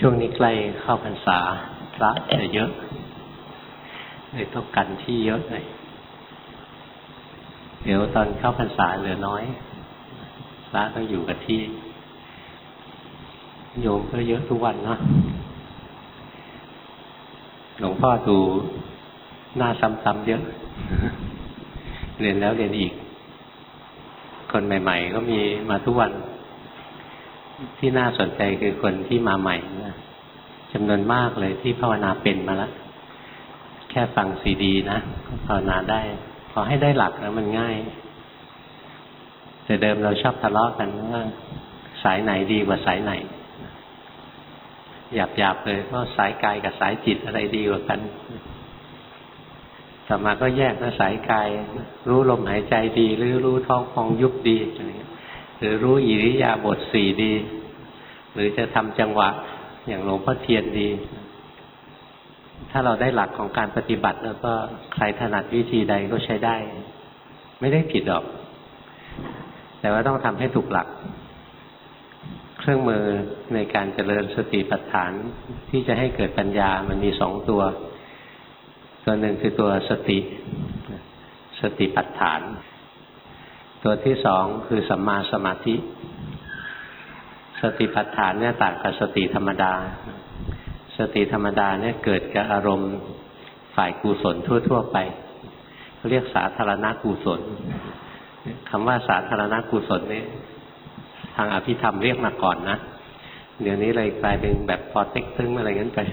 ช่วงนี้ใกล้เข้าพรรษาพระจะเยอะเลยต้องกันที่เยอะหน่อยเดี๋ยวตอนเข้าพรรษาเหลือน้อยพระต้องอยู่กับที่โยมก็เยอะทุกวันเนาะหลวงพ่อดูหน้าซ้ำๆเยอะเรียนแล้วเรียนอีกคนใหม่ๆก็มีมาทุกวันที่น่าสนใจคือคนที่มาใหม่นะจำนวนมากเลยที่ภาวนาเป็นมาแล้วแค่ฟังซีดีนะก็ภาวนาได้ขอให้ได้หลักแล้วมันง่ายแต่เดิมเราชอบทะเลาะกันว่าสายไหนดีกว่าสายไหนหยาบๆเลยว่าสายกายกับสายจิตอะไรดีกว่ากันต่อมาก็แยกว่าสายกายรู้ลมหายใจดีหรือรู้ท้องพองยุบดีหรือรู้อิริยาบถสี่ดีหรือจะทำจังหวะอย่างหลวงพ่อเทียนดีถ้าเราได้หลักของการปฏิบัติแล้วก็ใครถนัดวิธีใดก็ใช้ได้ไม่ได้ผิดหรอกแต่ว่าต้องทำให้ถูกหลักเครื่องมือในการเจริญสติปัฏฐานที่จะให้เกิดปัญญามันมีสองตัวหนึ่งคือตัวสติปัฏฐานตัวที่สองคือสัมมาสมาธิสติปัฏฐานเนี่ยต่างกับสติธรรมดาสติธรรมดาเนี่ยเกิดกับอารมณ์ฝ่ายกุศลทั่วๆไปเขาเรียกสาธารณกุศลคำว่าสาธารณกุศลนี่ทางอภิธรรมเรียกมาก่อนนะเดี๋ยวนี้เลยกลายเป็นแบบพอเต็กตึ้งอะไรงั้นไป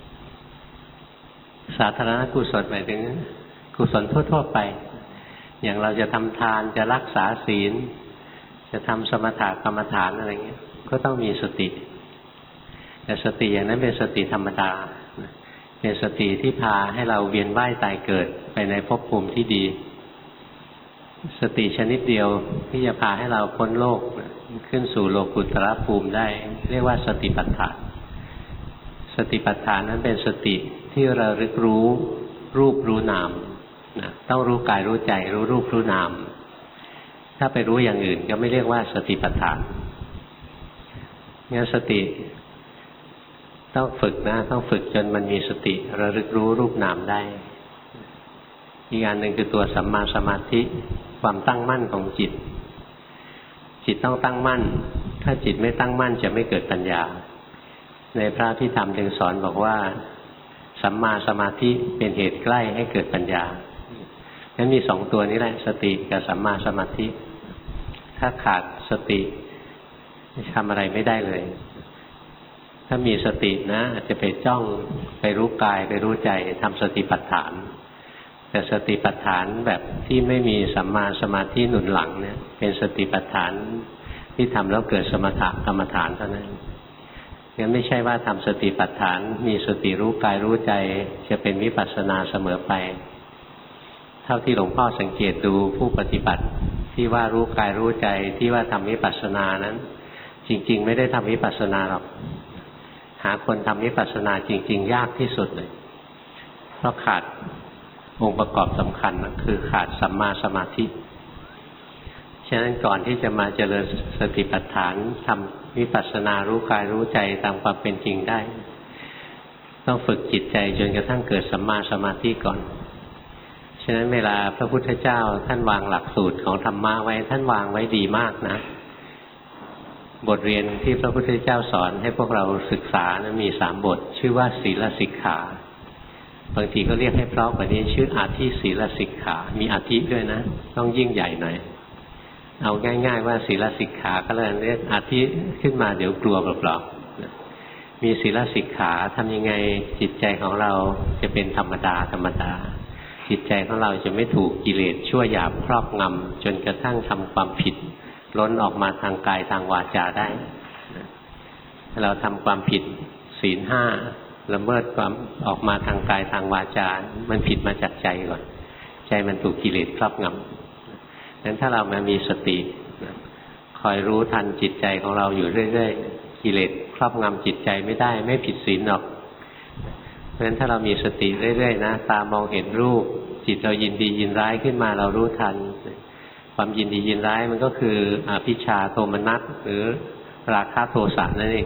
สาธารณกุศลหมายถึงกุศลทั่วๆไปอย่างเราจะทำทานจะรักษาศีลจะทำสมถะกรรมฐานอะไรเงี้ยก็ต้องมีสติแต่สติอย่างนั้นเป็นสติธรรมดาเป็นสติที่พาให้เราเวียนว่ายตายเกิดไปในภพภูมิที่ดีสติชนิดเดียวที่จะพาให้เราพ้นโลกขึ้นสู่โลกุตระภูมิได้เรียกว่าสติปัฏฐานสติปัฏฐานนั้นเป็นสติที่ระลึกรู้รูปรู้นามนะต้องรู้กายรู้ใจรู้รูปรู้นามถ้าไปรู้อย่างอื่นก็ไม่เรียกว่าสติปัฏฐานงั้นสติต้องฝึกนะต้องฝึกจนมันมีสติระลึกรู้รูปนามได้อีกอันหนึ่งคือตัวสัมมาสมาธิความตั้งมั่นของจิตจิตต้องตั้งมั่นถ้าจิตไม่ตั้งมั่นจะไม่เกิดปัญญาในพระพิธรรมจึงสอนบอกว่าสัมมาสมาธิเป็นเหตุใกล้ให้เกิดปัญญางั้นมีสองตัวนี้แหละสติกับสัมมาสมาธิถ้าขาดสติทำอะไรไม่ได้เลยถ้ามีสตินะอาจจะไปจ้องไปรู้กายไปรู้ใจทำสติปัฏฐานแต่สติปัฏฐานแบบที่ไม่มีสัมมาสมาธิหนุนหลังเนี่ยเป็นสติปัฏฐานที่ทำแล้วเกิดสมถะกรรมฐานเท่านั้นงั้นไม่ใช่ว่าทำสติปัฏฐานมีสติรู้กายรู้ใจจะเป็นวิปัสสนาเสมอไปเท่าที่หลวงพ่อสังเกตดูผู้ปฏิบัติที่ว่ารู้กายรู้ใจที่ว่าทำวิปัสสนานั้นจริงๆไม่ได้ทำวิปัสสนาหรอกหาคนทำวิปัสสนาจริงๆยากที่สุดเลยเพราะขาดองค์ประกอบสำคัญคือขาดสัมมาสมาธิฉะนั้นก่อนที่จะมาเจริญสติปัฏฐานทำวิปัสสนารู้กายรู้ใจตามความเป็นจริงได้ต้องฝึกจิตใจจนกระทั่งเกิดสัมมาสมาธิก่อนฉะนั้นเวลาพระพุทธเจ้าท่านวางหลักสูตรของธรรมะไว้ท่านวางไว้ดีมากนะบทเรียนที่พระพุทธเจ้าสอนให้พวกเราศึกษานะมี3 บทชื่อว่าศีลสิกขาบางทีก็เรียกให้เพราะกว่านี้ชื่ออาทิศีลสิกขามีอาทิด้วยนะต้องยิ่งใหญ่หน่อยเอาง่ายๆว่าศีลสิกขาก็เลยเรียกอาทิขึ้นมาเดี๋ยวกลัวเปล่าๆมีศีลสิกขาทำยังไงจิตใจของเราจะเป็นธรรมดาจิตใจของเราจะไม่ถูกกิเลสชั่วหยาบครอบงำจนกระทั่งทำความผิดล้นออกมาทางกายทางวาจาได้เราทำความผิดศีล 5ละเมิดความออกมาทางกายทางวาจามันผิดมาจากใจก่อนใจมันถูกกิเลสครอบงำงั้นถ้าเรามามีสติคอยรู้ทันจิตใจของเราอยู่เรื่อยๆกิเลสครอบงำจิตใจไม่ได้ไม่ผิดศีลหรอกเพราะฉะนั้นถ้าเรามีสติเรื่อยๆนะตามองเห็นรูปจิตเรายินดียินร้ายขึ้นมาเรารู้ทันความยินดียินร้ายมันก็คืออภิชฌาโทมนัสหรือราคะโทสะนั่นเอง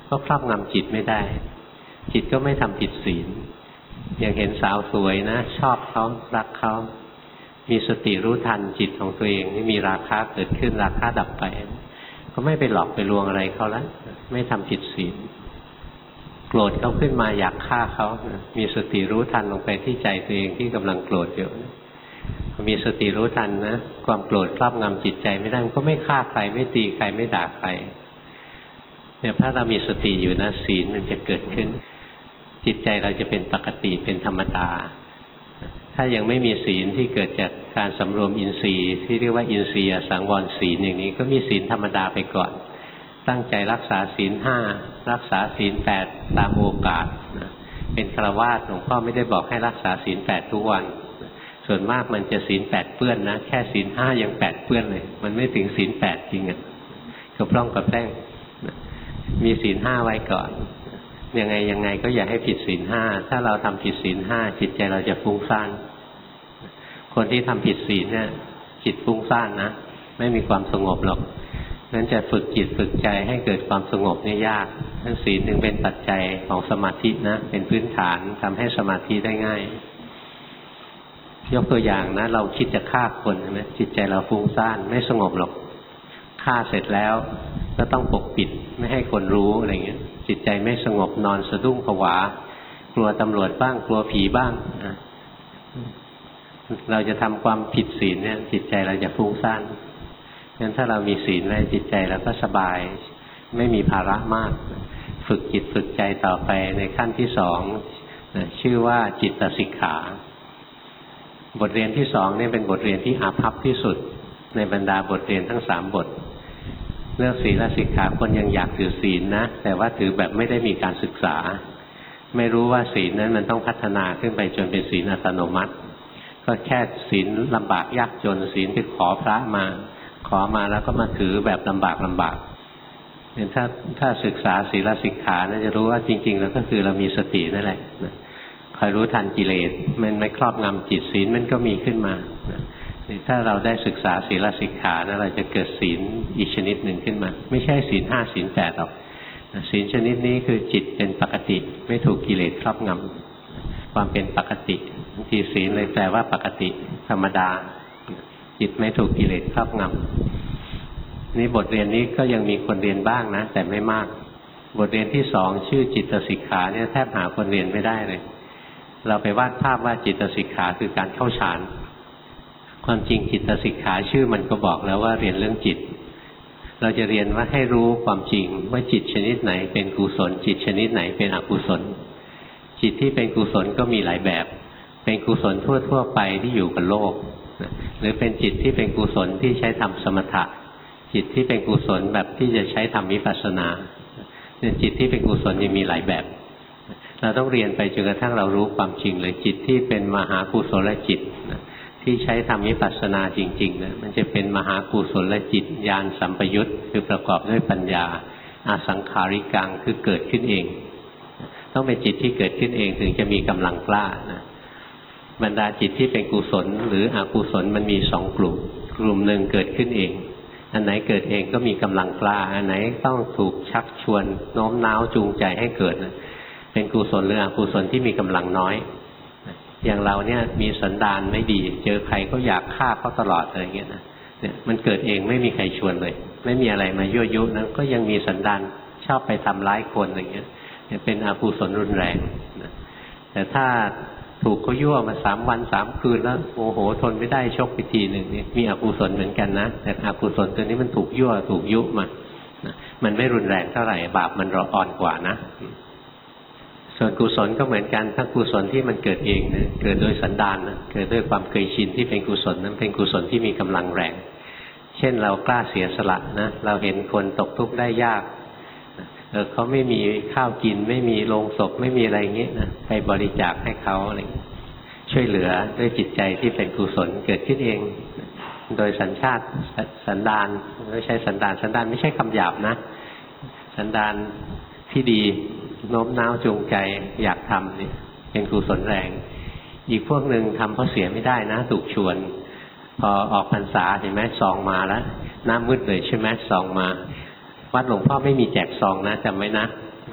ก็ครอบงำจิตไม่ได้จิตก็ไม่ทำผิดศีลอย่างเห็นสาวสวยนะชอบเขารักเขามีสติรู้ทันจิตของตัวเองนี่มีราคะเกิดขึ้นราคะดับไปก็ไม่ไปหลอกไปลวงอะไรเขาแล้วไม่ทำผิดศีลโกรธเขาขึ้นมาอยากฆ่าเขามีสติรู้ทันลงไปที่ใจตัวเองที่กำลังโกรธอยู่มีสติรู้ทันนะความโกรธครอบงำจิตใจไม่ได้มันก็ไม่ฆ่าใครไม่ตีใครไม่ด่าใครเนี่ยถ้าเรามีสติอยู่นะศีลมันจะเกิดขึ้นจิตใจเราจะเป็นปกติเป็นธรรมดาถ้ายังไม่มีศีลที่เกิดจากการสำรวมอินทรีย์ที่เรียกว่าอินทรีย์สังวรศีลอย่างนี้ก็มีศีลธรรมดาไปก่อนตั้งใจรักษาศีล 5รักษาศีล 8ตามโอกาสนะเป็นฆราวาสหลวงพ่อไม่ได้บอกให้รักษาศีล 8ทุกวันส่วนมากมันจะศีล 8เปื้อนนะแค่ศีล 5ยัง8เปื้อนเลยมันไม่ถึงศีล 8จริงอ่ะกระพร่องกระแพร่งมีศีล 5ไว้ก่อนยังไงก็อย่าให้ผิดศีล 5ถ้าเราทำผิดศีล 5จิตใจเราจะฟุ้งซ่านคนที่ทำผิดศีลเนี่ยจิตฟุ้งซ่านนะไม่มีความสงบหรอกนั้นจะฝึกจิตฝึกใจให้เกิดความสงบเนี่ยยากทั้งศีลถึงเป็นปัจจัยของสมาธินะเป็นพื้นฐานทำให้สมาธิได้ง่ายยกตัวอย่างนะเราคิดจะฆ่าคนใช่ไหมจิตใจเราฟุ้งซ่านไม่สงบหรอกฆ่าเสร็จแล้วก็ต้องปกปิดไม่ให้คนรู้อะไรเงี้ยจิตใจไม่สงบนอนสะดุ้งผวากลัวตำรวจบ้างกลัวผีบ้างนะเราจะทำความผิดศีลเนี่ยจิตใจเราจะฟุ้งซ่านงั้นถ้าเรามีศีลแล้วจิตใจเราก็สบายไม่มีภาระมากฝึกจิตฝึกใจต่อไปในขั้นที่สองชื่อว่าจิตสิกขาบทเรียนที่สองนี่เป็นบทเรียนที่อาภัพที่สุดในบรรดาบทเรียนทั้ง3บทเรื่องศีลสิกขาคนยังอยากถือศีลนะแต่ว่าถือแบบไม่ได้มีการศึกษาไม่รู้ว่าศีลนั้นมันต้องพัฒนาขึ้นไปจนเป็นศีลอัตโนมัติก็แค่ศีลลำบากยากจนศีลที่ขอพระมาแล้วก็มาถือแบบลำบากเนี่ยถ้าศึกษาศีลสิกขาน่าจะรู้ว่าจริงๆแล้วก็คือเรามีสตินั่นแหละคอยรู้ทันกิเลสมันไม่ครอบงำจิตศีลมันก็มีขึ้นมาถ้าเราได้ศึกษาศีลสิกขานะเราจะเกิดศีลอีกชนิดหนึ่งขึ้นมาไม่ใช่ศีล 5ศีล 8หรอกศีลชนิดนี้คือจิตเป็นปกติไม่ถูกกิเลสครอบงำความเป็นปกติบางทีศีลเลยแปลว่าปกติธรรมดาจิตไม่ถูกกิเลสครอบงำนี่บทเรียนนี้ก็ยังมีคนเรียนบ้างนะแต่ไม่มากบทเรียนที่สองชื่อจิตสิกขาเนี่ยแทบหาคนเรียนไม่ได้เลยเราไปวาดภาพว่าจิตสิกขาคือการเข้าฌานความจริงจิตสิกขาชื่อมันก็บอกแล้วว่าเรียนเรื่องจิตเราจะเรียนว่าให้รู้ความจริงว่าจิตชนิดไหนเป็นกุศลจิตชนิดไหนเป็นอกุศลจิตที่เป็นกุศลก็มีหลายแบบเป็นกุศลทั่วไปที่อยู่กับโลกหรือเป็นจิตที่เป็นกุศลที่ใช้ทำสมถะจิตที่เป็นกุศลแบบที่จะใช้ทำวิปัสสนาจิตที่เป็นกุศลยังมีหลายแบบเราต้องเรียนไปจนกระทั่งเรารู้ความจริงเลยจิตที่เป็นมหากุศลจิตที่ใช้ทำวิปัสสนาจริงๆนะมันจะเป็นมหากุศลจิตญาณสัมปยุตคือประกอบด้วยปัญญาอาสังขาริกังคือเกิดขึ้นเองต้องเป็นจิตที่เกิดขึ้นเองถึงจะมีกำลังกล้านะบรรดาจิตที่เป็นกุศลหรืออกุศลมันมี2 กลุ่มหนึ่งเกิดขึ้นเองอันไหนเกิดเองก็มีกำลังกล้าอันไหนต้องถูกชักชวนโน้มน้าวจูงใจให้เกิดเป็นกุศลหรืออกุศลที่มีกำลังน้อยอย่างเราเนี่ยมีสันดานไม่ดีเจอใครก็อยากฆ่าเขาตลอดอะไรเงี้ยนะเนี่ยมันเกิดเองไม่มีใครชวนเลยไม่มีอะไรมายั่วยุนั้นก็ยังมีสันดานชอบไปทำร้ายคนอะไรเงี้ยเป็นอกุศลรุนแรงนะแต่ถ้าถูกเขายั่วมา3 วัน 3 คืนแล้วโมโหทนไม่ได้ชกไปทีหนึ่งนี่มีอกุศลเหมือนกันนะแต่อกุศลตัวนี้มันถูกยั่วถูกยุมานะมันไม่รุนแรงเท่าไหร่บาปมันอ่อนกว่านะส่วนกุศลก็เหมือนกันถ้ากุศลที่มันเกิดเองนะเกิดโดยสันดานนะเกิดด้วยความเคยชินที่เป็นกุศลนั้นเป็นกุศลที่มีกำลังแรงเช่นเรากล้าเสียสละนะเราเห็นคนตกทุกข์ได้ยากเขาไม่มีข้าวกินไม่มีโลงศพไม่มีอะไรอย่างนี้นะไปบริจาคให้เขาอะไรช่วยเหลือด้วยจิตใจที่เป็นกุศลเกิดขึ้นเองโดยสัญชาติสันดานไม่ใช่สันดานไม่ใช่คำหยาบนะสันดานที่ดีโน้มน้าวจูงใจอยากทำเนี่ยเป็นกุศลแรงอีกพวกหนึ่งทำเพราะเสียไม่ได้นะถูกชวนพอออกพรรษาเห็นไหมซองมาแล้วหน้ามืดเลยใช่ไหมซองมาวัดหลวงพ่อไม่มีแจกซองนะจำไว้นะ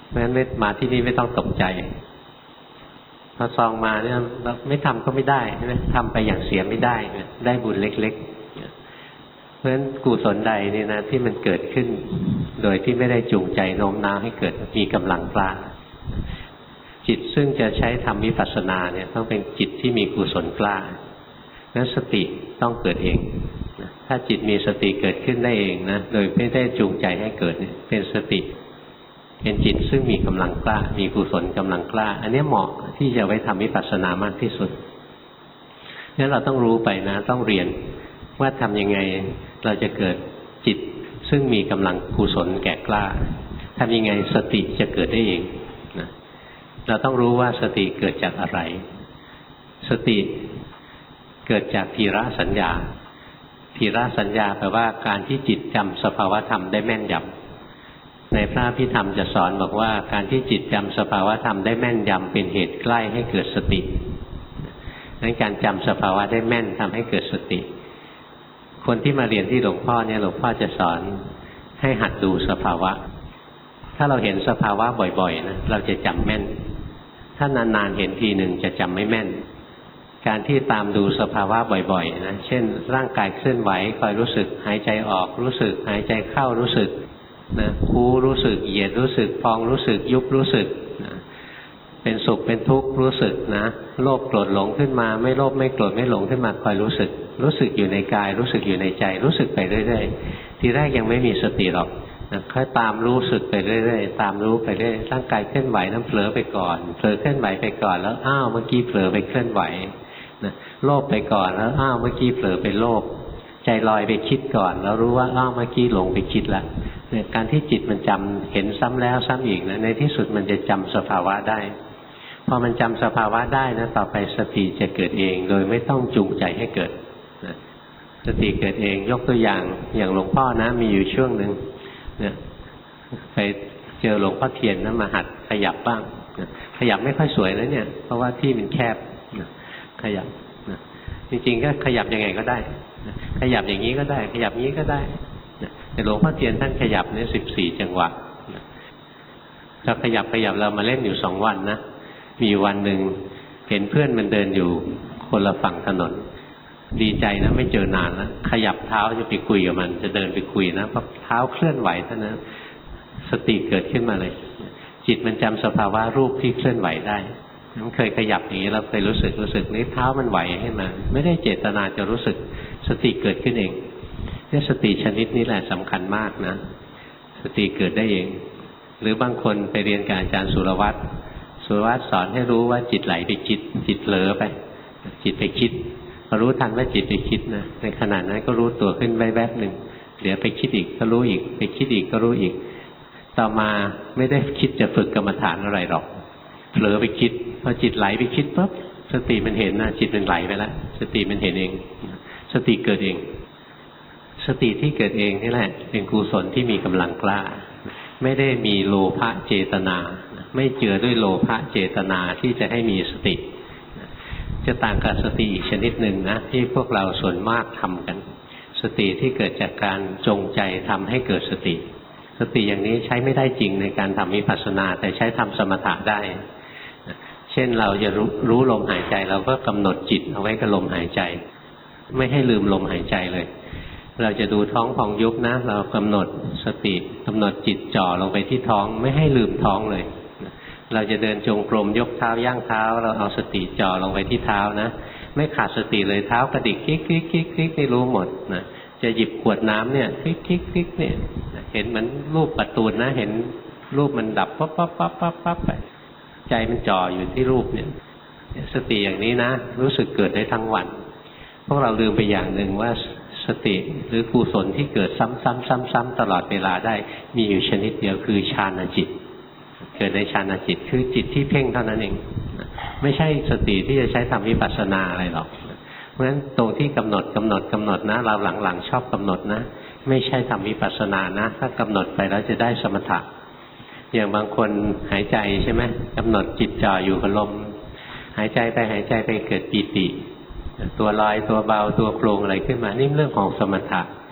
เพราะฉะนั้นมาที่นี่ไม่ต้องตกใจพอซองมาเนี่ยเราไม่ทำก็ไม่ได้ใช่ไหมทำไปอย่างเสียไม่ได้ได้บุญเล็กๆเพราะฉะนั้นกุศลใดนี่นะที่มันเกิดขึ้นโดยที่ไม่ได้จูงใจโน้มน้าวให้เกิดมีกำลังกล้าจิตซึ่งจะใช้ทำวิปัสสนาเนี่ยต้องเป็นจิตที่มีกุศลกล้านั้นสติต้องเกิดเองถ้าจิตมีสติเกิดขึ้นได้เองนะโดยไม่ได้จูงใจให้เกิดเป็นสติเป็นจิตซึ่งมีกำลังกล้ามีกุศลกำลังกล้าอันนี้เหมาะที่จะไว้ทำวิปัสสนามากที่สุดงั้นเราต้องรู้ไปนะต้องเรียนว่าทำยังไงเราจะเกิดจิตซึ่งมีกำลังกุศลแก่กล้าทำยังไงสติจะเกิดได้เองนะเราต้องรู้ว่าสติเกิดจากอะไรสติเกิดจากทีระสัญญาทีระสัญญาแปลว่าการที่จิตจำสภาวธรรมได้แม่นยำในพระอภิธรรมจะสอนบอกว่าการที่จิตจำสภาวธรรมได้แม่นยำเป็นเหตุใกล้ให้เกิดสตินั้นการจำสภาวะได้แม่นทำให้เกิดสติคนที่มาเรียนที่หลวงพ่อเนี่ยหลวงพ่อจะสอนให้หัดดูสภาวะถ้าเราเห็นสภาวะบ่อยๆนะเราจะจำแม่นถ้านานๆเห็นทีหนึ่งจะจำไม่แม่นการที่ตามดูสภาวะบ่อยๆนะเช่นร่างกายเคลื่อนไหวคอยรู้สึกหายใจออกรู้สึกหายใจเข้ารู้สึกนะคู้รู้สึกเหยียดรู้สึกพองรู้สึกยุบรู้สึกนะเป็นสุขเป็นทุกข์รู้สึกนะโลภโกรธหลงขึ้นมาไม่โลภไม่โกรธไม่หลงขึ้นมาคอยรู้สึกอยู่ในกายรู้สึกอยู่ในใจรู้สึกไปเรื่อยๆทีแรกยังไม่มีสติหรอกนะค่อยตามรู้สึกไปเรื่อยๆตามรู้ไปเรื่อยร่างกายเคลื่อนไหวนั้นเผลอไปก่อนเผลอเคลื่อนไหวไปก่อนแล้วอ้าวเมื่อกี้เผลอไปเคลื่อนไหวนะโลภไปก่อนแล้วอ้าวเมื่อกี้เผลอไปโลภใจลอยไปคิดก่อนแล้วรู้ว่าอ้าวเมื่อกี้หลงไปคิดละเนี่ยการที่จิตมันจำเห็นซ้ำแล้วซ้ำอีกนะในที่สุดมันจะจำสภาวะได้พอมันจำสภาวะได้นะต่อไปสติจะเกิดเองโดยไม่ต้องจูงใจให้เกิดนะสติเกิดเองยกตัวอย่างหลวงพ่อนะมีอยู่ช่วงหนึ่งเนี่ยไปเจอหลวงพ่อเทียนนะมาหัดขยับบ้างนะขยับไม่ค่อยสวยแล้วเนี่ยเพราะว่าที่มันแคบนะขยับนะจริงๆก็ขยับยังไงก็ได้นะขยับอย่างนี้ก็ได้ขยับนี้ก็ได้นะแต่หลวงพ่อเทียนท่านขยับเนี่ย14 จังหวะนะเราขยับเรามาเล่นอยู่2 วันนะมีวันหนึ่งเห็นเพื่อนมันเดินอยู่คนละฝั่งถนนดีใจนะไม่เจอนานแล้วขยับเท้าจะไปคุยกับมันจะเดินไปคุยนะเพราะเท้าเคลื่อนไหวเท่านั้นสติเกิดขึ้นมาเลยจิตมันจำสภาวะรูปที่เคลื่อนไหวได้มันเคยขยับอย่างนี้เราเคยรู้สึกนี่เท้ามันไหวขึ้นมาไม่ได้เจตนาจะรู้สึกสติเกิดขึ้นเองเนี่ยสติชนิดนี้แหละสำคัญมากนะสติเกิดได้เองหรือบางคนไปเรียนกับอาจารย์สุรวัตรสอนให้รู้ว่าจิตไหลไปคิดจิตเผลอไปจิตไปคิดพอรู้ทันว่าจิตไปคิดนะในขณะนั้นก็รู้ตัวขึ้นแวบๆหนึ่งเดี๋ยวไปคิดอีกก็รู้อีกไปคิดอีกก็รู้อีกต่อมาไม่ได้คิดจะฝึกกรรมฐานอะไรหรอกเผลอไปคิดพอจิตไหลไปคิดปั๊บสติมันเห็นนะจิตมันไหลไปแล้วสติมันเห็นเองสติเกิดเองสติที่เกิดเองนี่แหละเป็นกุศลที่มีกำลังกล้าไม่ได้มีโลภะเจตนาไม่เจือด้วยโลภะเจตนาที่จะให้มีสติจะต่างกับสติอีกชนิดหนึ่งนะที่พวกเราส่วนมากทำกันสติที่เกิดจากการจงใจทำให้เกิดสติอย่างนี้ใช้ไม่ได้จริงในการทำวิปัสสนาแต่ใช้ทำสมถะได้เช่นเราจะรู้ลมหายใจเราก็กำหนดจิตเอาไว้กับลมหายใจไม่ให้ลืมลมหายใจเลยเราจะดูท้องพองยุบนะเรากำหนดสติกำหนดจิตจ่อลงไปที่ท้องไม่ให้ลืมท้องเลยเราจะเดินจงกรมยกเท้าย่างเท้าเราเอาสติจ่อลงไปที่เท้านะไม่ขาดสติเลยเท้ากระดิกคลิกคลิกคลิกคลิกไม่รู้หมดนะจะหยิบขวดน้ำเนี่ยคลิกคลิกคลิกเนี่ยเห็นเหมือนรูปการ์ตูนนะเห็นรูปมันดับปั๊บปั๊บปั๊บปั๊บปั๊บไปใจมันจ่ออยู่ที่รูปเนี่ยสติอย่างนี้นะรู้สึกเกิดได้ทั้งวันพวกเราลืมไปอย่างหนึ่งว่าสติหรือกุศลที่เกิดซ้ำๆตลอดเวลาได้มีอยู่ชนิดเดียวคือฌานจิตเกิดในฌานจิตคือจิตที่เพ่งเท่านั้นเองไม่ใช่สติที่จะใช้ทำวิปัสสนาอะไรหรอกเพราะฉะนั้นตรงที่กำหนดนะเราหลังๆชอบกำหนดนะไม่ใช่ทำวิปัสสนานะถ้ากำหนดไปแล้วจะได้สมถะอย่างบางคนหายใจใช่ไหมกำหนดจิตจ่ออยู่กับลมหายใจไปเกิดปีติตัวลอยตัวเบาตัวโครงอะไรขึ้นมานี่เรื่องของสมถะ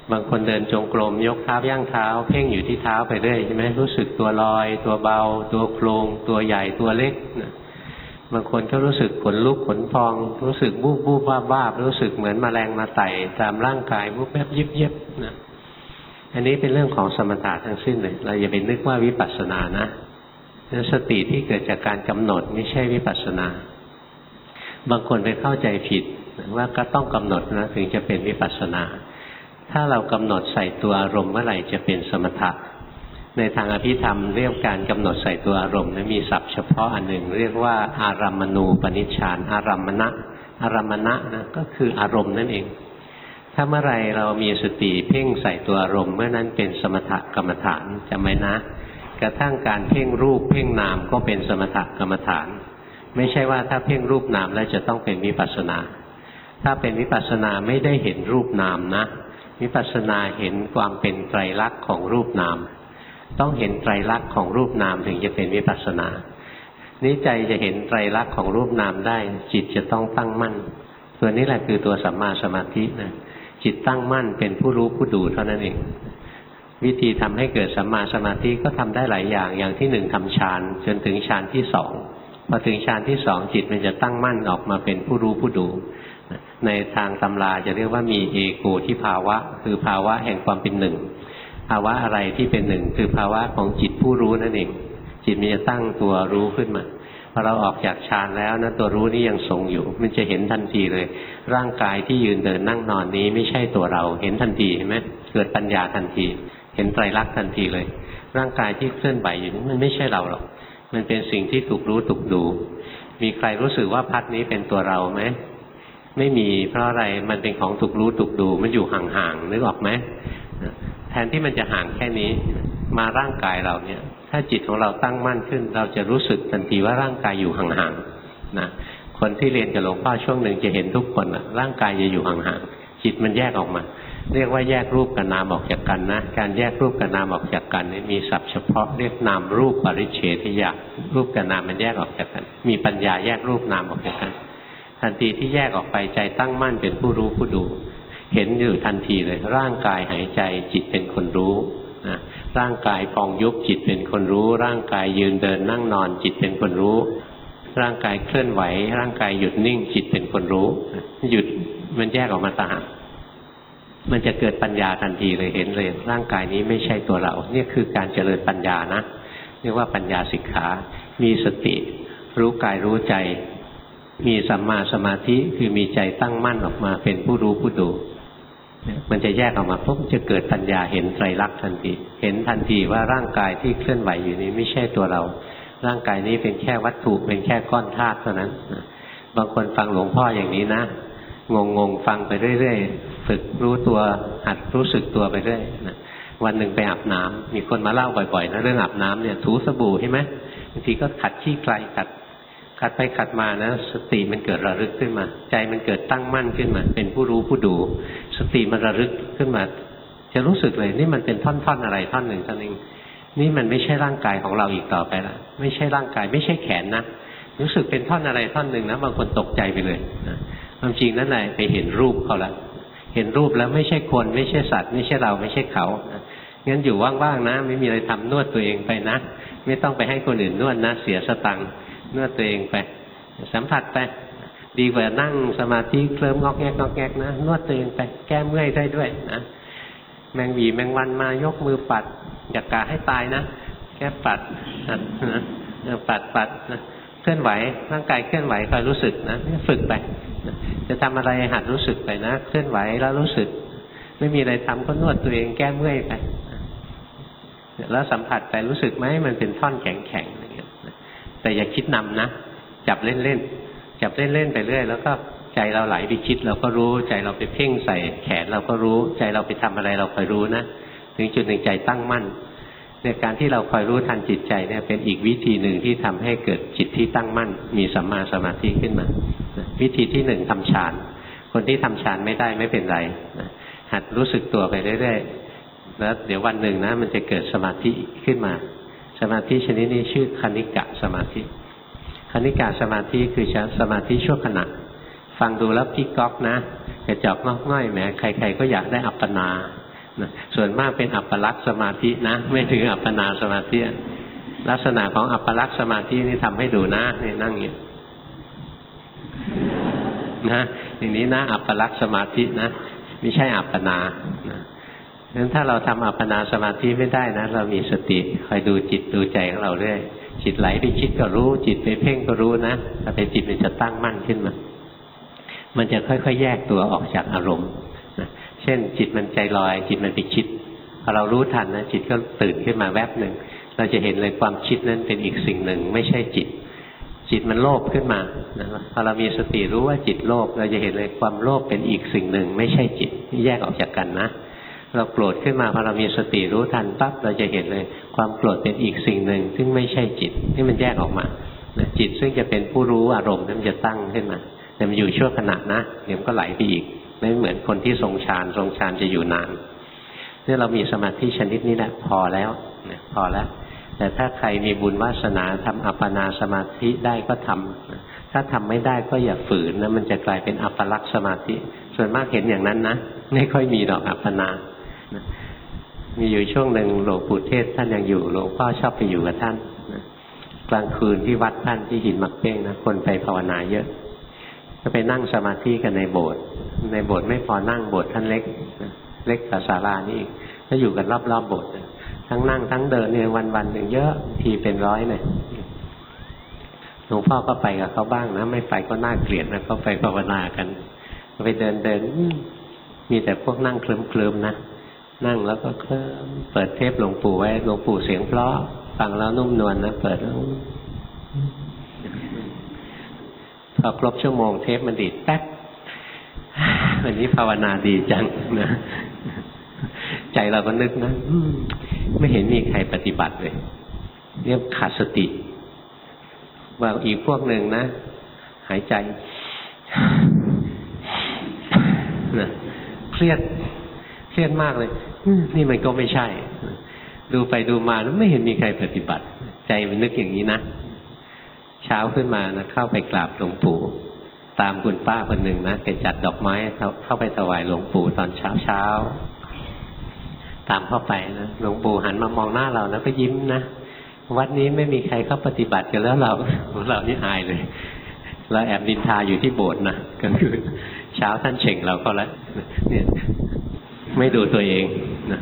บางคนเดินจงกรมยกเท้าย่างเท้าเพ่งอยู่ที่เท้าไปเรื่อยใช่ไหมรู้สึกตัวลอยตัวเบาตัวโครงตัวใหญ่ตัวเล็กนะบางคนก็รู้สึกขนลุกขนพองรู้สึกบูบบูบบ้าบ้ารู้สึกเหมือนแมลงมาไต่ตามร่างกายบูบแป๊บยิบยิบนะอันนี้เป็นเรื่องของสมถะทั้งสิ้นเลยเราอย่าไปนึกว่าวิปัสสนานะสติที่เกิดจากการกำหนดไม่ใช่วิปัสสนาบางคนไปเข้าใจผิดว่าก็ต้องกำหนดนะถึงจะเป็นวิปัสสนาถ้าเรากำหนดใส่ตัวอารมณ์เมื่อไหร่จะเป็นสมถะในทางอภิธรรมเรียกการกำหนดใส่ตัวอารมณ์นั้นมีศัพท์เฉพาะอันหนึ่งเรียกว่าอารัมมณูปนิชฌานอารัมมณะอารัมมณะนะก็คืออารมณ์นั่นเองถ้าเมื่อไรเรามีสติเพ่งใส่ตัวอารมณ์เมื่อนั้นเป็นสมถกรรมฐานจำไว้นะกระทั่งการเพ่งรูปเพ่งนามก็เป็นสมถกรรมฐานไม่ใช่ว่าถ้าเพ่งรูปนามแล้วจะต้องเป็นวิปัสสนาถ้าเป็นวิปัสสนาไม่ได้เห็นรูปนามนะวิปัสสนาเห็นความเป็นไตรลักษณ์ของรูปนามต้องเห็นไตรลักษณ์ของรูปนามถึงจะเป็นวิปัสสนานี้ใจจะเห็นไตรลักษณ์ของรูปนามได้จิตจะต้องตั้งมั่นตัวนี้แหละคือตัวสัมมาสมาธินะจิตตั้งมั่นเป็นผู้รู้ผู้ดูเท่านั้นเองวิธีทำให้เกิดสัมมาสมาธิก็ทำได้หลายอย่างอย่างที่หนึ่งทำฌานจนถึงฌานที่สองพอถึงฌานที่สองจิตมันจะตั้งมั่นออกมาเป็นผู้รู้ผู้ดูในทางตำราจะเรียกว่ามีเอโกทิภาวะคือภาวะแห่งความเป็นหนึ่งภาวะอะไรที่เป็นหนึ่งคือภาวะของจิตผู้รู้นั่นเองจิตมันจะตั้งตัวรู้ขึ้นมาพอเราออกจากฌานแล้วนะตัวรู้นี่ยังทรงอยู่มันจะเห็นทันทีเลยร่างกายที่ยืนเดินนั่งนอนนี้ไม่ใช่ตัวเราเห็นทันทีเห็นไหมเกิดปัญญาทันทีเห็นไตรลักษณ์ทันทีเลยร่างกายที่เคลื่อนไหวอยู่นี้มันไม่ใช่เราหรอกมันเป็นสิ่งที่ถูกรู้ถูกดูมีใครรู้สึกว่าพัดนี้เป็นตัวเราไหมไม่มีเพราะอะไรมันเป็นของถูกรู้ถูกดูมันอยู่ห่างๆนึกออกไหมแทนที่มันจะห่างแค่นี้มาร่างกายเราเนี่ยถ้าจิตของเราตั้งมั่นขึ้นเราจะรู้สึกทันทีว่าร่างกายอยู่ห่างๆนะคนที่เรียนกับหลวงพ่อช่วงหนึ่งจะเห็นทุกคนนะร่างกายจะอยู่ห่างๆจิตมันแยกออกมาเรียกว่าแยกรูปกับนามออกจากกันนะการแยกรูปกับนามออกจากกันนี่มีศัพท์เฉพาะเรียกนามรูปปริเฉทญาณรูปกับนามมันแยกออกจากกันมีปัญญาแยกรูปนามออกจากกันทันทีที่แยกออกไปใจตั้งมั่นเป็นผู้รู้ผู้ดูเห็นอยู่ทันทีเลยร่างกายหายใจจิตเป็นคนรู้นะร่างกายพองยุบจิตเป็นคนรู้ร่างกายยืนเดินนั่งนอนจิตเป็นคนรู้ร่างกายเคลื่อนไหวร่างกายหยุดนิ่งจิตเป็นคนรู้หยุดมันแยกออกมาต่างหากมันจะเกิดปัญญาทันทีเลยเห็นเลยร่างกายนี้ไม่ใช่ตัวเรานี่คือการเจริญปัญญานะเรียกว่าปัญญาสิกขามีสติรู้กายรู้ใจมีสัมมาสมาธิคือมีใจตั้งมั่นออกมาเป็นผู้รู้ผู้ดูมันจะแยกออกมาปุ๊บจะเกิดปัญญาเห็นไตรลักษณ์ทันทีเห็นทันทีว่าร่างกายที่เคลื่อนไหวอยู่นี้ไม่ใช่ตัวเราร่างกายนี้เป็นแค่วัตถุเป็นแค่ก้อนธาตุเท่านั้นบางคนฟังหลวงพ่ออย่างนี้นะงงฟังไปเรื่อยๆฝึกรู้ตัวหัดรู้สึกตัวไปเรื่อยนะวันหนึ่งไปอาบน้ำมีคนมาเล่าบ่อยๆนะเรื่องอาบน้ำเนี่ยถูสบู่ใช่ไหมบางทีก็ขัดขี้ไกลขัดไปขัดมานะสติมันเกิดระลึกขึ้นมาใจมันเกิดตั้งมั่นขึ้นมาเป็นผู้รู้ผู้ดูสติมันระลึกขึ้นมาจะรู้สึกเลยนี่มันเป็นท่อนๆอะไรท่อนหนึ่งท่อนหนึ่งนี่มันไม่ใช่ร่างกายของเราอีกต่อไปละไม่ใช่ร่างกายไม่ใช่แขนนะรู้สึกเป็นท่อนอะไรท่อนหนึ่งนะบางคนตกใจไปเลยนะความจริงนั่นแหละไปเห็นรูปเขาละเห็นรูปแล้วไม่ใช่คนไม่ใช่สัตว์ไม่ใช่เราไม่ใช่เขางั้นอยู่ว่างๆนะไม่มีอะไรทำนวดตัวเองไปนะไม่ต้องไปให้คนอื่นนวดนะเสียสตังค์นวดตัวเองไปสัมผัสไปดีกว่านั่งสมาธิเคลิ้มงอกแงกงอกแงกนะนวดตัวเองไปแก้เมื่อยได้ด้วยนะแมงวีแมงวันมายกมือปัดอย่ากะให้ตายนะแค่ปัดนะปัดนะเคลื่อนไหวร่างกายเคลื่อนไหวคอยรู้สึกนะฝึกไปจะทำอะไรหัดรู้สึกไปนะเคลื่อนไหวแล้วรู้สึกไม่มีอะไรทำก็นวดตัวเองแก้เมื่อยไปแล้วสัมผัสไปรู้สึกไหมมันเป็นท่อนแข็งๆอย่างเงี้ยแต่อย่าคิดนำนะจับเล่นๆจับเล่นๆไปเรื่อยแล้วก็ใจเราไหลไปคิดเราก็รู้ใจเราไปเพ่งใส่แขนเราก็รู้ใจเราไปทำอะไรเราคอยรู้นะถึงจุดหนึ่งใจตั้งมั่นในการที่เราคอยรู้ทันจิตใจเนี่ยเป็นอีกวิธีหนึ่งที่ทำให้เกิดจิตที่ตั้งมั่นมีสัมมาสมาธิขึ้นมาวิธีที่หนึ่งทำฌานคนที่ทำฌานไม่ได้ไม่เป็นไรหัดรู้สึกตัวไปเรื่อยๆแล้วเดี๋ยววันหนึ่งนะมันจะเกิดสมาธิขึ้นมาสมาธิชนิดนี้ชื่อคณิกะสมาธิคณิกะสมาธิคือสมาธิชั่วขณะฟังดูแล้วพี่ก๊อกนะกระจอกงอกง่อยแหมใครๆก็อยากได้อัปปนานะส่วนมากเป็นอัปปลักษณ์สมาธินะไม่ถึงอัปปนาสมาธิลักษณะของอัปปลักษณ์สมาธินี่ทำให้ดูนะนี่นั่งอย่างนี้นะอย่างนี้นะอัปปลักษณ์สมาธินะไม่ใช่อัปปนานะงั้นถ้าเราทำอัปปนาสมาธิไม่ได้นะเรามีสติคอยดูจิตดูใจของเราเรื่อยจิตไหลไปคิดก็รู้จิตไปเพ่งก็รู้นะแต่เป็นจิตมันจะตั้งมั่นขึ้นมามันจะค่อยๆแยกตัวออกจากอารมณ์นะเช่นจิตมันใจลอยจิตมันไปคิดพอเรารู้ทันนะจิตก็ตื่นขึ้นมาแวบหนึ่งเราจะเห็นเลยความคิดนั้นเป็นอีกสิ่งหนึ่งไม่ใช่จิตจิตมันโลภขึ้นมานะพอเรามีสติรู้ว่าจิตโลภเราจะเห็นเลยความโลภเป็นอีกสิ่งหนึ่งไม่ใช่จิตที่แยกออกจากกันนะเราโกรธขึ้นมาพอเรามีสติรู้ทันปั๊บเราจะเห็นเลยความโกรธเป็นอีกสิ่งหนึ่งซึ่งไม่ใช่จิตที่มันแยกออกมาจิตซึ่งจะเป็นผู้รู้อารมณ์นั้นจะตั้งขึ้นมาแต่มันอยู่ชั่วขณะนะเดี๋ยวก็ไหลไปอีกไม่เหมือนคนที่ทรงฌานจะอยู่นานนี่เรามีสมาธิชนิดนี้แหละพอแล้วพอแล้วแต่ถ้าใครมีบุญวาสนาทำอัปปนาสมาธิได้ก็ทำถ้าทำไม่ได้ก็อย่าฝืนนะมันจะกลายเป็นอัปปลักษณ์สมาธิส่วนมากเห็นอย่างนั้นนะไม่ค่อยมีดอกอัปปนามีอยู่ช่วงหนึ่งหลวงปู่เทศท่านยังอยู่หลวงพ่อชอบไปอยู่กับท่านกลางคืนที่วัดท่านที่หินมักเป้งนะคนไปภาวนาเยอะก็ไปนั่งสมาธิกันในโบสถ์ไม่พอนั่งโบสถ์ท่านเล็กเล็กกว่าศาลานี่อีกก็อยู่กันรอบๆโบสถ์ทั้งนั่งทั้งเดินเนี่ยวันๆหนึ่งเยอะทีเป็นร้อยเลยหลวงพ่อก็ไปกับเขาบ้างนะไม่ไปก็น่าเกลียดนะเขาไปภาวนากันไปเดินมีแต่พวกนั่งเคลิ้มๆนะนั่งแล้วก็เคลิ้มเปิดเทปหลวงปู่ไว้หลวงปู่เสียงเพราะฟังแล้วนุ่มนวลนะเปิดแล้วพอครบชั่วโมงเทปมันดีดแป๊บวันนี้ภาวนาดีจังนะใจเราก็นึกนะไม่เห็นมีใครปฏิบัติเลยเรียกขาดสติว่าอีกพวกหนึ่งนะหายใจนะเครียดมากเลยนี่มันก็ไม่ใช่ดูไปดูมาแล้วไม่เห็นมีใครปฏิบัติใจมันนึกอย่างนี้นะเช้าขึ้นมานะเข้าไปกราบหลวงปู่ตามคุณป้าคนหนึ่งนะแกจัดดอกไม้เข้าไปถวายหลวงปู่ตอนเช้าตามเข้าไปนะหลวงปู่หันมามองหน้าเราแล้วก็ยิ้มนะวัดนี้ไม่มีใครเข้าปฏิบัติกันแล้วเรานี่อายเลยเราแอบนินทาอยู่ที่โบสถ์นะก็คือเช้าท่านเฉ่งเราก็แล้วเนี่ยไม่ดูตัวเองนะ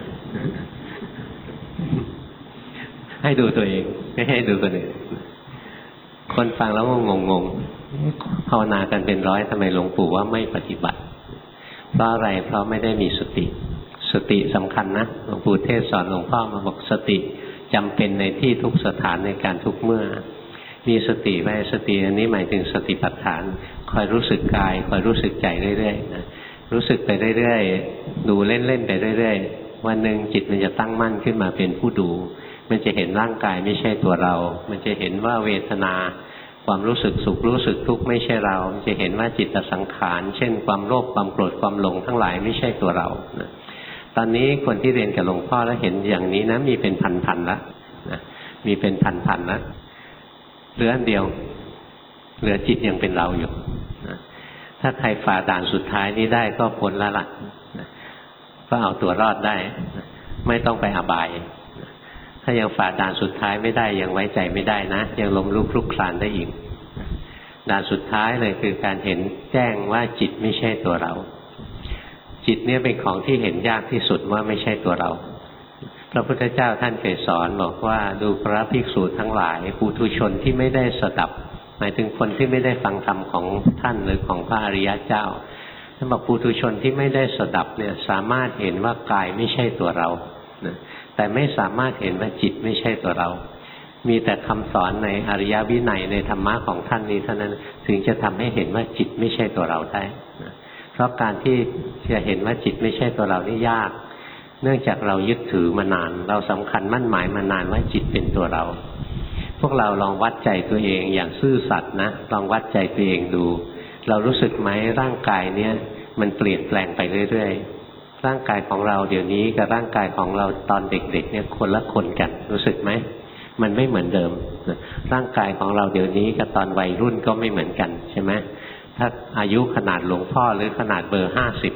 ให้ดูตัวเองไม่ให้ดูคนอื่นคนฟังแล้วก็งงภาวนากันเป็นร้อยทำไมหลวงปู่ว่าไม่ปฏิบัติเพราะอะไรเพราะไม่ได้มีสติสำคัญนะหลวงปู่เทศสอนหลวงพ่อมาบอกสติจำเป็นในที่ทุกสถานในการทุกเมื่อมีสติไว้สติอันนี้หมายถึงสติปัฏฐานคอยรู้สึกกายคอยรู้สึกใจเรื่อยๆนะรู้สึกไปเรื่อยๆดูเล่นๆไปเรื่อยๆวันหนึ่งจิตมันจะตั้งมั่นขึ้นมาเป็นผู้ดูมันจะเห็นร่างกายไม่ใช่ตัวเรามันจะเห็นว่าเวทนาความรู้สึกสุขรู้สึกทุกข์ไม่ใช่เราจะเห็นว่าจิตสังขารเช่นความโลภความโกรธความหลงทั้งหลายไม่ใช่ตัวเรานะตอนนี้คนที่เรียนกับหลวงพ่อแล้วเห็นอย่างนี้นะมีเป็นพันๆแล้วนะมีเป็นพันๆแล้วเหลืออันเดียวเหลือจิตยังเป็นเราอยู่นะถ้าใครฝ่าด่านสุดท้ายนี้ได้ก็พ้นแล้วล่ะนะก็เอาตัวรอดได้นะไม่ต้องไปอบายนะถ้ายังฝ่าด่านสุดท้ายไม่ได้ยังไว้ใจไม่ได้นะยังล้มลุกคลุกคลานได้อีกนะด่านสุดท้ายเลยคือการเห็นแจ้งว่าจิตไม่ใช่ตัวเราจิตเนี่ยเป็นของที่เห็นยากที่สุดว่าไม่ใช่ตัวเราพระพุทธเจ้าท่านเคยสอนบอกว่าดูพระภิกษุทั้งหลายปุถุชนที่ไม่ได้สดับหมายถึงคนที่ไม่ได้ฟังธรรมของท่านหรือของพระอริยเจ้าท่านบอกปุถุชนที่ไม่ได้สดับเนี่ยสามารถเห็นว่ากายไม่ใช่ตัวเราแต่ไม่สามารถเห็นว่าจิตไม่ใช่ตัวเรามีแต่คำสอนในอริยวินัยในธรรมะของท่านนี้เท่านั้นถึงจะทำให้เห็นว่าจิตไม่ใช่ตัวเราได้เพราะการที่จะเห็นว่าจิตไม่ใช่ตัวเรานี่ยากเนื่องจากเรายึดถือมานานเราสำคัญมั่นหมายมานานว่าจิตเป็นตัวเราพวกเราลองวัดใจตัวเองอย่างซื่อสัตย์นะลองวัดใจตัวเองดูเรารู้สึกไหมร่างกายเนี้ยมันเปลี่ยนแปลงไปเรื่อยๆร่างกายของเราเดี๋ยวนี้กับร่างกายของเราตอนเด็กๆเนี่ยคนละคนกันรู้สึกไหมมันไม่เหมือนเดิมร่างกายของเราเดี๋ยวนี้กับตอนวัยรุ่นก็ไม่เหมือนกันใช่ไหมถ้าอายุขนาดหลวงพ่อหรือขนาดเบอร์50เนี่ย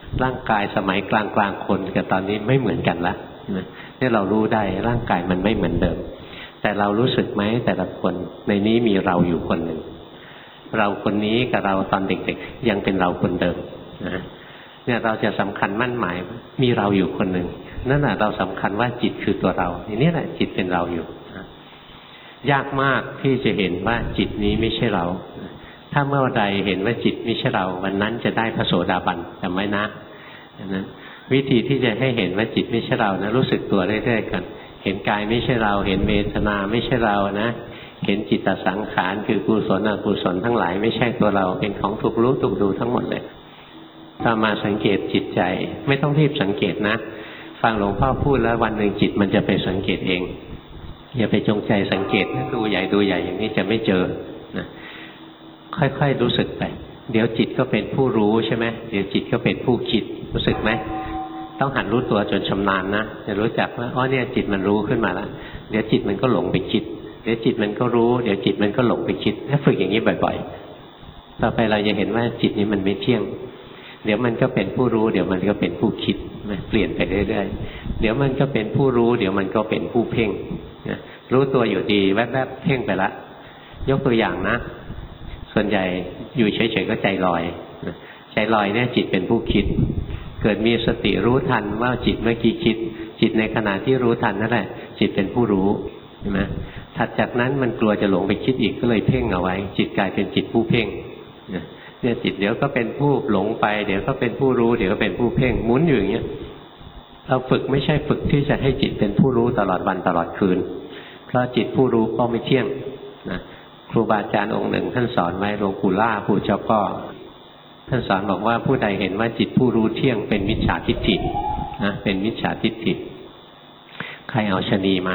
ร่างกายสมัยกลางคนกับตอนนี้ไม่เหมือนกันละนี่เรารู้ได้ร่างกายมันไม่เหมือนเดิมแต่เรารู้สึกไหมแต่ละคนในนี้มีเราอยู่คนหนึ่งเราคนนี้กับเราตอนเด็กๆยังเป็นเราคนเดิมนะเนี่ยเราจะสำคัญมั่นหมายมีเราอยู่คนหนึ่งนั่นแหละเราสำคัญว่าจิตคือตัวเราทีนี้แหละจิตเป็นเราอยู่นะยากมากที่จะเห็นว่าจิตนี้ไม่ใช่เราถ้าเมื่อใดเห็นว่าจิตไม่ใช่เราวันนั้นจะได้พระโสดาบันจำไว้นะนะวิธีที่จะให้เห็นว่าจิตไม่ใช่เรานะรู้สึกตัวเรื่อยๆกันเห็นกายไม่ใช่เราเห็นเวทนาไม่ใช่เรานะเห็นจิตตสังขารคือกุศลอกุศลทั้งหลายไม่ใช่ตัวเราเป็นของถูกรู้ถูกดูทั้งหมดเลยถ้ามาสังเกตจิตใจไม่ต้องรีบสังเกตนะฟังหลวงพ่อพูดแล้ววันหนึ่งจิตมันจะไปสังเกตเองอย่าไปจงใจสังเกตดูใหญ่อย่างนี้จะไม่เจอนะค่อยๆรู้สึกไปเดี๋ยวจิตก็เป็นผู้รู้ใช่ไหมเดี๋ยวจิตก็เป็นผู้คิดรู้สึกไหมต้องหัดรู้ตัวจนชำนาญนะจะรู้จักว่าอ๋อเนี่ยจิตมันรู้ขึ้นมาแล้วเดี๋ยวจิตมันก็หลงไปคิดเดี๋ยวจิตมันก็รู้เดี๋ยวจิตมันก็หลงไปคิดถ้าฝึกอย่างนี้บ่อยๆต่อไปเราจะเห็นว่าจิตนี้มันไม่เที่ยงเดี๋ยวมันก็เป็นผู้รู้เดี๋ยวมันก็เป็นผู้คิดเปลี่ยนไปเรื่อยๆเดี๋ยวมันก็เป็นผู้รู้เดี๋ยวมันก็เป็นผู้เพ่งรู้ตัวอยู่ดีแวบๆเพ่งไปละยกตัวอย่างนะส่วนใหญ่อยู่เฉยๆก็ใจลอยใจลอยเนี่ยจิตเป็นผู้คิดเกิดมีสติรู้ทันว่าจิตเมื่อกี้คิดจิตในขณะที่รู้ทันนั่นแหละจิตเป็นผู้รู้ใช่ไหมถัดจากนั้นมันกลัวจะหลงไปคิดอีกก็เลยเพ่งเอาไว้จิตกลายเป็นจิตผู้เพ่งเนี่ยจิตเดี๋ยวก็เป็นผู้หลงไปเดี๋ยวก็เป็นผู้รู้เดี๋ยวก็เป็นผู้เพ่งหมุนอยู่อย่างเงี้ยเราฝึกไม่ใช่ฝึกที่จะให้จิตเป็นผู้รู้ตลอดวันตลอดคืนเพราะจิตผู้รู้ก็ไม่เที่ยงนะครูบาอาจารย์องค์หนึ่งท่านสอนไว้หลวงปู่ล่าผู้เจ้าก็ท่านสอนบอกว่าผู้ใดเห็นว่าจิตผู้รู้เที่ยงเป็นมิจฉาทิฏฐินะเป็นมิจฉาทิฏฐิใครเอาชนีมา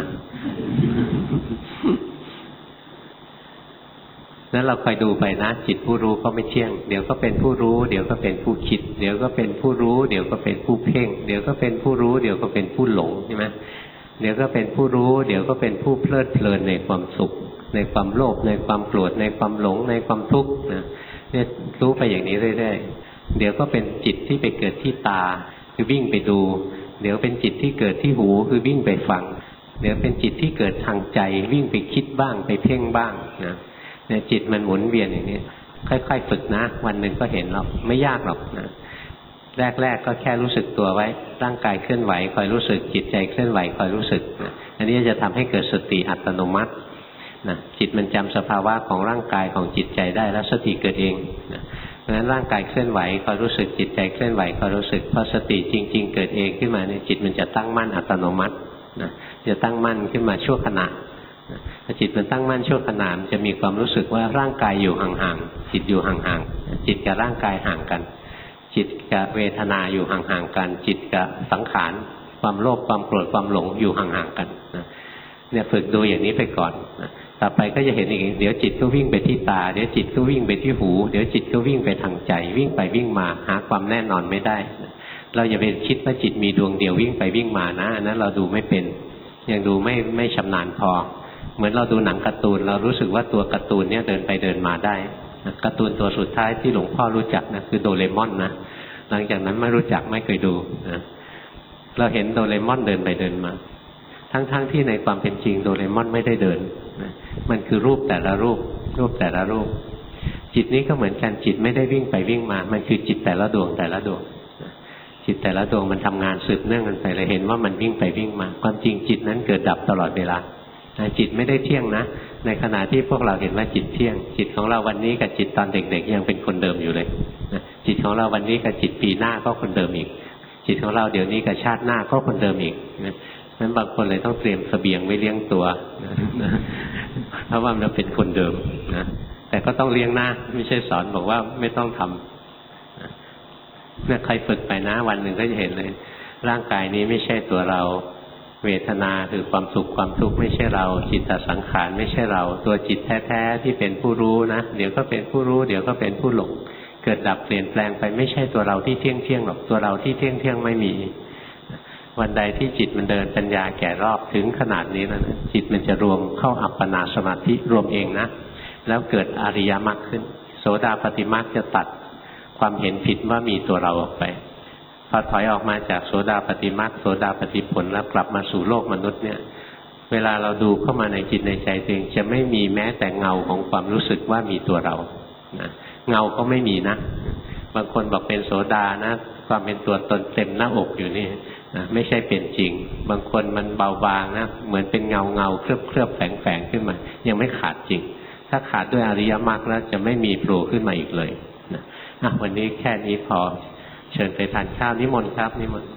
นั้นเราคอยดูไปนะจิตผู้รู้ก็ไม่เที่ยงเดี๋ยวก็เป็นผู้รู้เดี๋ยวก็เป็นผู้คิดเดี๋ยวก็เป็นผู้รู้เดี๋ยวก็เป็นผู้เพ่งเดี๋ยวก็เป็นผู้รู้เดี๋ยวก็เป็นผู้หลงใช่ไหมเดี๋ยวก็เป็นผู้รู้เดี๋ยวก็เป็นผู้เพลิดเพลินในความสุขในความโลภในความโกรธในความหลงในความทุกข์นะเนี่ยรู้ไปอย่างนี้เรื่อยๆเดี๋ยวก็เป็นจิตที่ไปเกิดที่ตาคือวิ่งไปดูเดี๋ยวเป็นจิตที่เกิดที่หูคือวิ่งไปฟังเดี๋ยวเป็นจิตที่เกิดทางใจวิ่งไปคิดบ้างไปเพ่งบ้างนะเนี่ยจิตมันหมุนเวียนอย่างนี้ค่อยๆฝึกนะวันหนึ่งก็เห็นหรอกไม่ยากหรอกนะแรกๆก็แค่รู้สึกตัวไว้ร่างกายเคลื่อนไหวคอยรู้สึกจิตใจเคลื่อนไหวคอยรู้สึกนะอันนี้จะทำให้เกิดสติอัตโนมัตินะจิตมันจำสภาวะของร่างกายของจิตใจได้แล้วสติเกิดเองนะเพราะฉะนั้นร่างกายเคลื่อนไหวคอยรู้สึกจิตใจเคลื่อนไหวคอยรู้สึกพอสติจริงๆเกิดเองขึ้นมาเนี่ยจิตมันจะตั้งมั่นอัตโนมัตินะจะตั้งมั่นขึ้นมาชั่วขณะถ้าจิตมันตั้งมั่นชั่วขณะมันจะมีความรู้สึกว่าร่างกายอยู่ห่างๆจิตอยู่ห่างๆจิตกับร่างกายห่างกันจิตกับเวทนาอยู่ห่างๆกันจิตกับสังขารความโลภความโกรธความหลงอยู่ห่างๆกันเนี่ยฝึกดูอย่างนี้ไปก่อนต่อไปก็จะเห็นอีกเดี๋ยวจิตก็วิ่งไปที่ตาเดี๋ยวจิตก็วิ่งไปที่หูเดี๋ยวจิตก็วิ่งไปทางใจวิ่งไปวิ่งมาหาความแน่นอนไม่ได้เราอย่าไปคิดว่าจิตมีดวงเดียววิ่งไปวิ่งมานะอันนั้นเราดูไม่เป็นยังดูไม่ชำนาญพอเหมือนเราดูหนังการ์ตูนเรารู้สึกว่าตัวการ์ตูนเนี่ยเดินไปเดินมาได้การ์ตูนตัวสุดท้ายที่หลวงพ่อรู้จักนะคือโดเรมอนนะหลังจากนั้นไม่รู้จักไม่เคยดูนะเราเห็นโดเรมอนเดินไปเดินมาทั้งที่ในความเป็นจริงโดเรมอนไม่ได้เดินนะมันคือรูปแต่ละรูปแต่ละรูปจิตนี้ก็เหมือนกันจิตไม่ได้วิ่งไปวิ่งมามันคือจิตแต่ละดวงแต่ละดวงจิตแต่ละดวงมันทำงานสืบเนื่องกันไปเลยเห็นว่ามันวิ่งไปวิ่งมาความจริงจิตนั้นเกิดดับตลอดเวลาจิตไม่ได้เที่ยงนะในขณะที่พวกเราเห็นว่าจิตเที่ยงจิตของเราวันนี้กับจิตตอนเด็กๆยังเป็นคนเดิมอยู่เลยจิตของเราวันนี้กับจิตปีหน้าก็คนเดิมอีกจิตของเราเดี๋ยวนี้กับชาติหน้าก็คนเดิมอีกนั้นบางคนเลยต้องเตรียมเสบียงไว้เลี้ยงตัวเพราะว่ามันเป็นคนเดิมนะแต่ก็ต้องเลี้ยงนะไม่ใช่สอนบอกว่าไม่ต้องทำเนี่ยใครฝึกไปนะวันหนึ่งก็จะเห็นเลยร่างกายนี้ไม่ใช่ตัวเราเวทนาคือความสุขความทุกข์ไม่ใช่เราจิตตสังขารไม่ใช่เราตัวจิตแท้ๆที่เป็นผู้รู้นะเดี๋ยวก็เป็นผู้รู้เดี๋ยวก็เป็นผู้หลงเกิดดับเปลี่ยนแปลงไปไม่ใช่ตัวเราที่เที่ยงหรอกตัวเราที่เที่ยงไม่มีวันใดที่จิตมันเดินปัญญาแก่รอบถึงขนาดนี้แล้วนะจิตมันจะรวมเข้าอัปปนาสมาธิรวมเองนะแล้วเกิดอริยมรรคขึ้นโสดาปัตติมรรคจะตัดความเห็นผิดว่ามีตัวเราออกไปอถอยออกมาจากโสดาปัตติมรรคโสดาปัตติผลแล้วกลับมาสู่โลกมนุษย์เนี่ยเวลาเราดูเข้ามาในจิตในใจตัวเองจะไม่มีแม้แต่เงาของความรู้สึกว่ามีตัวเรานะเงาก็ไม่มีนะบางคนบอกเป็นโสดานะความเป็นตัวตนเต็มหน้าอกอยู่นี่นะไม่ใช่เป็นจริงบางคนมันเบาบางนะเหมือนเป็นเงาเคลือบแฝงขึ้นมายังไม่ขาดจริงถ้าขาดด้วยอริยมรรคแล้วจะไม่มีโผล่ขึ้นมาอีกเลยนะวันนี้แค่นี้พอเชิญไปทานข้าวนิมนต์ครับนิมนต์